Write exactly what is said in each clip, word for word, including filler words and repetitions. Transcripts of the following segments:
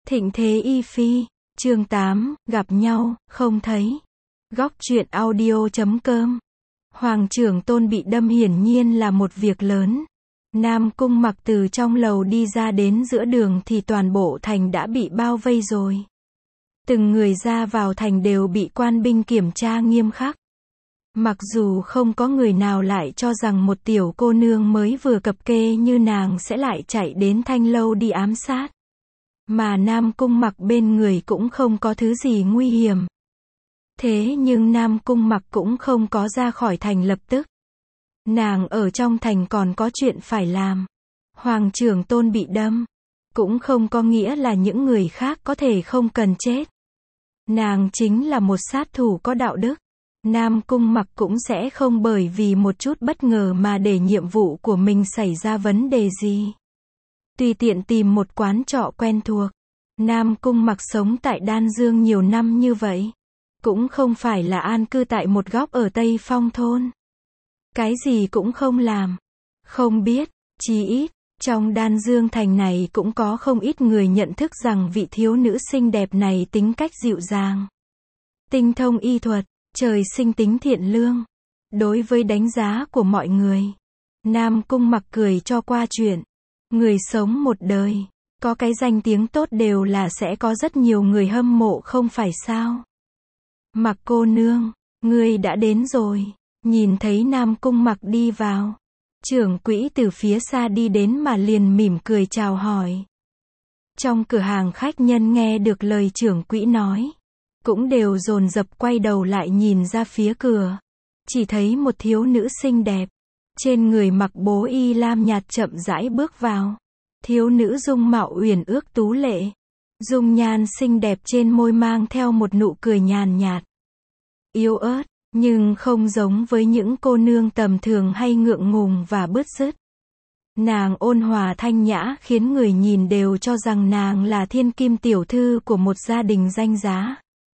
Thịnh thế y phi, chương tám, gặp nhau, không thấy. Góc truyện audio chấm com. Hoàng trưởng tôn bị đâm hiển nhiên là một việc lớn. Nam Cung Mặc từ trong lầu đi ra đến giữa đường thì toàn bộ thành đã bị bao vây rồi. Từng người ra vào thành đều bị quan binh kiểm tra nghiêm khắc. Mặc dù không có người nào lại cho rằng một tiểu cô nương mới vừa cập kê như nàng sẽ lại chạy đến Thanh Lâu đi ám sát. Mà Nam Cung Mặc bên người cũng không có thứ gì nguy hiểm. Thế nhưng Nam Cung Mặc cũng không có ra khỏi thành lập tức. Nàng ở trong thành còn có chuyện phải làm. Hoàng trưởng tôn bị đâm, cũng không có nghĩa là những người khác có thể không cần chết. Nàng chính là một sát thủ có đạo đức. Nam Cung Mặc cũng sẽ không bởi vì một chút bất ngờ mà để nhiệm vụ của mình xảy ra vấn đề gì. Tùy tiện tìm một quán trọ quen thuộc. Nam Cung Mặc sống tại Đan Dương nhiều năm như vậy. Cũng không phải là an cư tại một góc ở Tây Phong thôn. Cái gì cũng không làm. Không biết, chí ít, trong Đan Dương thành này cũng có không ít người nhận thức rằng vị thiếu nữ xinh đẹp này tính cách dịu dàng. Tinh thông y thuật, trời sinh tính thiện lương. Đối với đánh giá của mọi người, Nam Cung Mặc cười cho qua chuyện. Người sống một đời, có cái danh tiếng tốt đều là sẽ có rất nhiều người hâm mộ không phải sao. Mặc cô nương, ngươi đã đến rồi. Nhìn thấy Nam Cung Mặc đi vào, trưởng quỹ từ phía xa đi đến mà liền mỉm cười chào hỏi. Trong cửa hàng khách nhân nghe được lời trưởng quỹ nói, cũng đều dồn dập quay đầu lại nhìn ra phía cửa. Chỉ thấy một thiếu nữ xinh đẹp, trên người mặc bố y lam nhạt chậm rãi bước vào. Thiếu nữ dung mạo uyển ước tú lệ, dung nhan xinh đẹp trên môi mang theo một nụ cười nhàn nhạt, yếu ớt, nhưng không giống với những cô nương tầm thường hay ngượng ngùng và bứt rứt. Nàng ôn hòa thanh nhã khiến người nhìn đều cho rằng nàng là thiên kim tiểu thư của một gia đình danh giá.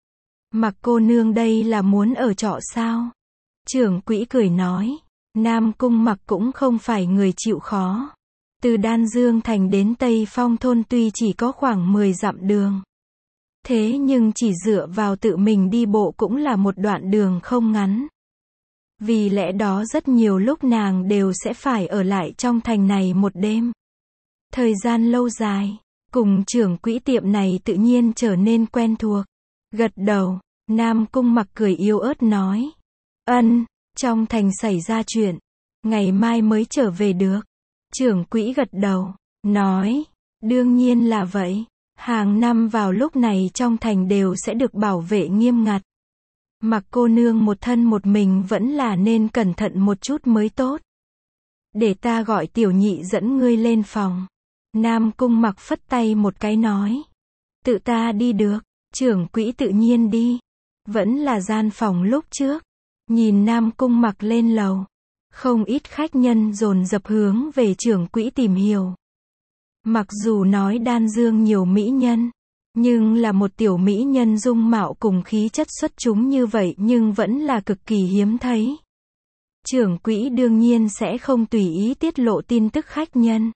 Mặc cô nương đây là muốn ở trọ sao? Trưởng quỹ cười nói. Nam Cung Mặc cũng không phải người chịu khó. Từ Đan Dương thành đến Tây Phong thôn tuy chỉ có khoảng mười dặm đường. Thế nhưng chỉ dựa vào tự mình đi bộ cũng là một đoạn đường không ngắn. Vì lẽ đó rất nhiều lúc nàng đều sẽ phải ở lại trong thành này một đêm. Thời gian lâu dài, cùng trưởng quỹ tiệm này tự nhiên trở nên quen thuộc. Gật đầu, Nam Cung Mặc cười yếu ớt nói. Ân, trong thành xảy ra chuyện, ngày mai mới trở về được. Trưởng quỹ gật đầu, nói, đương nhiên là vậy. Hàng năm vào lúc này trong thành đều sẽ được bảo vệ nghiêm ngặt. Mặc cô nương một thân một mình vẫn là nên cẩn thận một chút mới tốt. Để ta gọi tiểu nhị dẫn ngươi lên phòng. Nam Cung Mặc phất tay một cái nói. Tự ta đi được, trưởng quỹ tự nhiên đi. Vẫn là gian phòng lúc trước. Nhìn Nam Cung Mặc lên lầu. Không ít khách nhân dồn dập hướng về trưởng quỹ tìm hiểu. Mặc dù nói Đan Dương nhiều mỹ nhân, nhưng là một tiểu mỹ nhân dung mạo cùng khí chất xuất chúng như vậy nhưng vẫn là cực kỳ hiếm thấy. Trưởng quỹ đương nhiên sẽ không tùy ý tiết lộ tin tức khách nhân.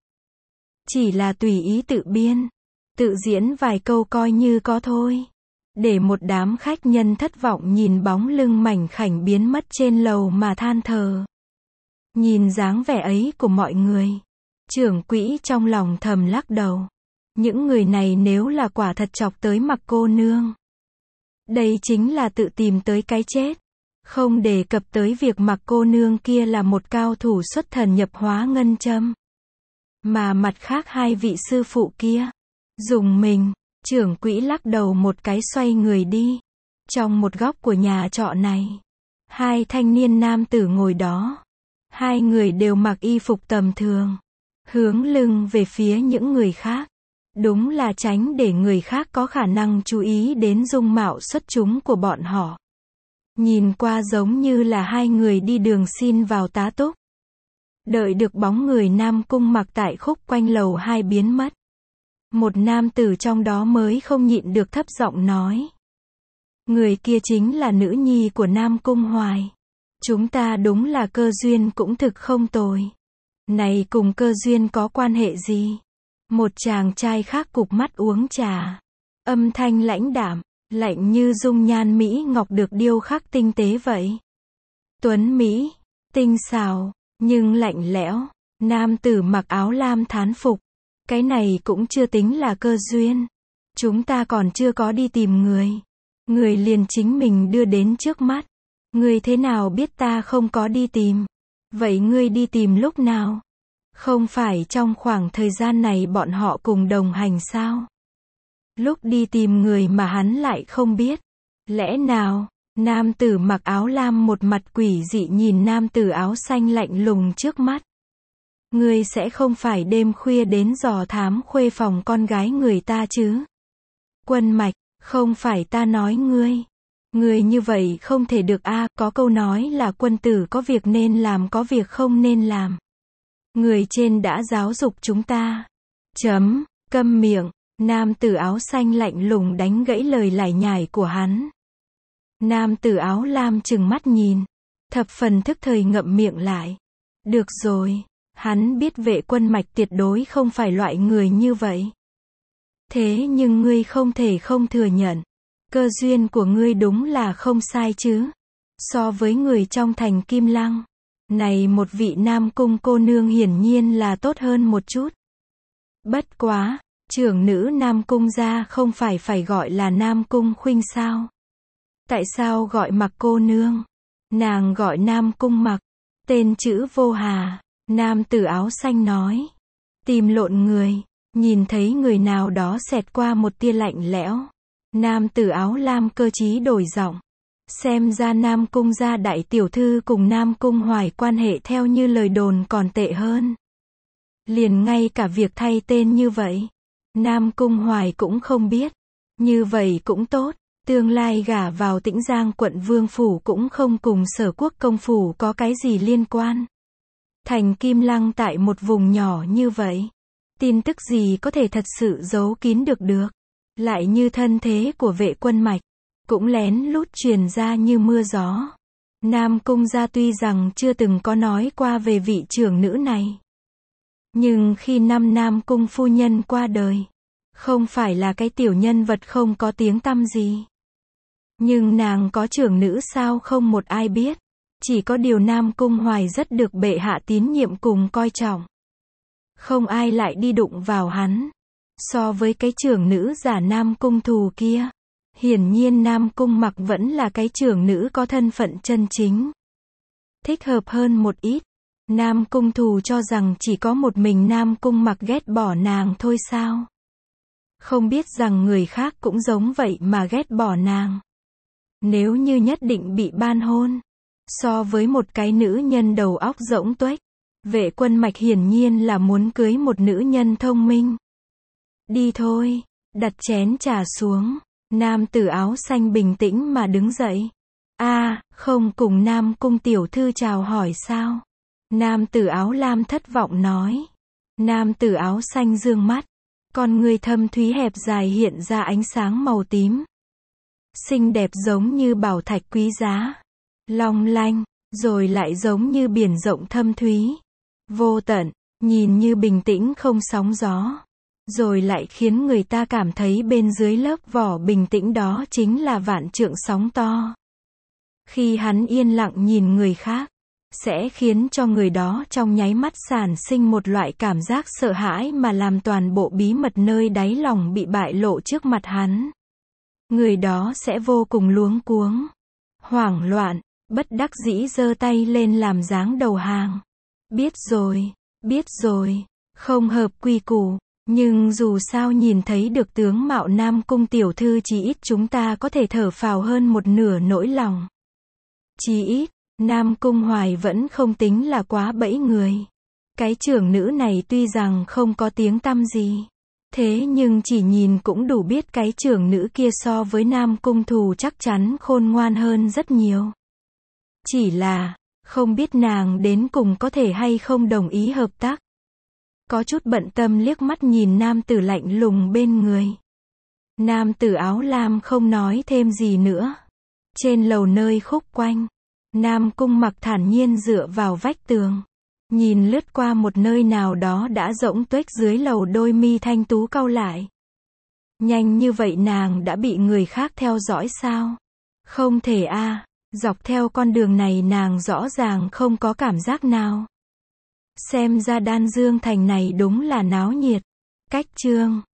Chỉ là tùy ý tự biên, tự diễn vài câu coi như có thôi. Để một đám khách nhân thất vọng nhìn bóng lưng mảnh khảnh biến mất trên lầu mà than thở. Nhìn dáng vẻ ấy của mọi người, trưởng quỹ trong lòng thầm lắc đầu. Những người này nếu là quả thật chọc tới Mặc cô nương, đây chính là tự tìm tới cái chết. Không đề cập tới việc Mặc cô nương kia là một cao thủ xuất thần nhập hóa ngân châm. Mà mặt khác hai vị sư phụ kia, dùng mình, trưởng quỹ lắc đầu một cái xoay người đi. Trong một góc của nhà trọ này, hai thanh niên nam tử ngồi đó. Hai người đều mặc y phục tầm thường, hướng lưng về phía những người khác. Đúng là tránh để người khác có khả năng chú ý đến dung mạo xuất chúng của bọn họ. Nhìn qua giống như là hai người đi đường xin vào tá túc. Đợi được bóng người Nam Cung Mặc tại khúc quanh lầu hai biến mất. Một nam tử trong đó mới không nhịn được thấp giọng nói. Người kia chính là nữ nhi của Nam Cung Hoài. Chúng ta đúng là cơ duyên cũng thực không tồi. Này cùng cơ duyên có quan hệ gì? Một chàng trai khác cụp mắt uống trà. Âm thanh lãnh đạm, lạnh như dung nhan Mỹ ngọc được điêu khắc tinh tế vậy. Tuấn Mỹ, tinh xảo, nhưng lạnh lẽo. Nam tử mặc áo lam thán phục. Cái này cũng chưa tính là cơ duyên. Chúng ta còn chưa có đi tìm người. Người liền chính mình đưa đến trước mắt. Ngươi thế nào biết ta không có đi tìm? Vậy ngươi đi tìm lúc nào? Không phải trong khoảng thời gian này bọn họ cùng đồng hành sao? Lúc đi tìm người mà hắn lại không biết. Lẽ nào? Nam tử mặc áo lam một mặt quỷ dị nhìn nam tử áo xanh lạnh lùng trước mắt. Ngươi sẽ không phải đêm khuya đến dò thám khuê phòng con gái người ta chứ? Quân Mạch, không phải ta nói ngươi. Ngươi như vậy không thể được a, có câu nói là quân tử có việc nên làm có việc không nên làm. Người trên đã giáo dục chúng ta. Chấm, câm miệng, nam tử áo xanh lạnh lùng đánh gãy lời lải nhải của hắn. Nam tử áo lam trừng mắt nhìn, thập phần thức thời ngậm miệng lại. Được rồi, hắn biết Vệ Quân Mạch tuyệt đối không phải loại người như vậy. Thế nhưng ngươi không thể không thừa nhận. Cơ duyên của ngươi đúng là không sai chứ. So với người trong thành Kim Lăng, này một vị Nam Cung cô nương hiển nhiên là tốt hơn một chút. Bất quá, trưởng nữ Nam Cung gia không phải phải gọi là Nam Cung Khuynh sao? Tại sao gọi Mặc cô nương? Nàng gọi Nam Cung Mặc. Tên chữ vô hà. Nam tử áo xanh nói. Tìm lộn người. Nhìn thấy người nào đó xẹt qua một tia lạnh lẽo. Nam tử áo lam cơ trí đổi giọng. Xem ra Nam Cung gia đại tiểu thư cùng Nam Cung Hoài quan hệ theo như lời đồn còn tệ hơn. Liền ngay cả việc thay tên như vậy, Nam Cung Hoài cũng không biết. Như vậy cũng tốt, tương lai gả vào Tĩnh Giang quận Vương phủ cũng không cùng Sở Quốc công phủ có cái gì liên quan. Thành Kim Lăng tại một vùng nhỏ như vậy, tin tức gì có thể thật sự giấu kín được được. Lại như thân thế của Vệ Quân Mạch, cũng lén lút truyền ra như mưa gió. Nam Cung gia tuy rằng chưa từng có nói qua về vị trưởng nữ này. Nhưng khi năm Nam Cung phu nhân qua đời, không phải là cái tiểu nhân vật không có tiếng tăm gì. Nhưng nàng có trưởng nữ sao không một ai biết. Chỉ có điều Nam Cung Hoài rất được bệ hạ tín nhiệm cùng coi trọng. Không ai lại đi đụng vào hắn. So với cái trưởng nữ giả Nam Cung Thù kia, hiển nhiên Nam Cung Mặc vẫn là cái trưởng nữ có thân phận chân chính. Thích hợp hơn một ít. Nam Cung Thù cho rằng chỉ có một mình Nam Cung Mặc ghét bỏ nàng thôi sao? Không biết rằng người khác cũng giống vậy mà ghét bỏ nàng. Nếu như nhất định bị ban hôn, so với một cái nữ nhân đầu óc rỗng tuếch, Vệ Quân Mạch hiển nhiên là muốn cưới một nữ nhân thông minh. Đi thôi, đặt chén trà xuống. Nam tử áo xanh bình tĩnh mà đứng dậy. A, à, không cùng Nam Cung tiểu thư chào hỏi sao? Nam tử áo lam thất vọng nói. Nam tử áo xanh dương mắt, con người thâm thúy hẹp dài hiện ra ánh sáng màu tím. Xinh đẹp giống như bảo thạch quý giá, long lanh, rồi lại giống như biển rộng thâm thúy, vô tận, nhìn như bình tĩnh không sóng gió. Rồi lại khiến người ta cảm thấy bên dưới lớp vỏ bình tĩnh đó chính là vạn trượng sóng to. Khi hắn yên lặng nhìn người khác, sẽ khiến cho người đó trong nháy mắt sản sinh một loại cảm giác sợ hãi mà làm toàn bộ bí mật nơi đáy lòng bị bại lộ trước mặt hắn. Người đó sẽ vô cùng luống cuống, hoảng loạn, bất đắc dĩ giơ tay lên làm dáng đầu hàng. Biết rồi, biết rồi, không hợp quy củ. Nhưng dù sao nhìn thấy được tướng mạo Nam Cung tiểu thư chí ít chúng ta có thể thở phào hơn một nửa nỗi lòng. Chí ít, Nam Cung Hoài vẫn không tính là quá bẫy người. Cái trưởng nữ này tuy rằng không có tiếng tăm gì, thế nhưng chỉ nhìn cũng đủ biết cái trưởng nữ kia so với Nam Cung Thù chắc chắn khôn ngoan hơn rất nhiều. Chỉ là, không biết nàng đến cùng có thể hay không đồng ý hợp tác. Có chút bận tâm liếc mắt nhìn nam tử lạnh lùng bên người. Nam tử áo lam không nói thêm gì nữa. Trên lầu nơi khúc quanh, Nam Cung Mặc thản nhiên dựa vào vách tường, nhìn lướt qua một nơi nào đó đã rỗng tuếch dưới lầu, đôi mi thanh tú cau lại. Nhanh như vậy nàng đã bị người khác theo dõi sao? Không thể a, dọc theo con đường này nàng rõ ràng không có cảm giác nào. Xem ra Đan Dương Thành này đúng là náo nhiệt. Cách chương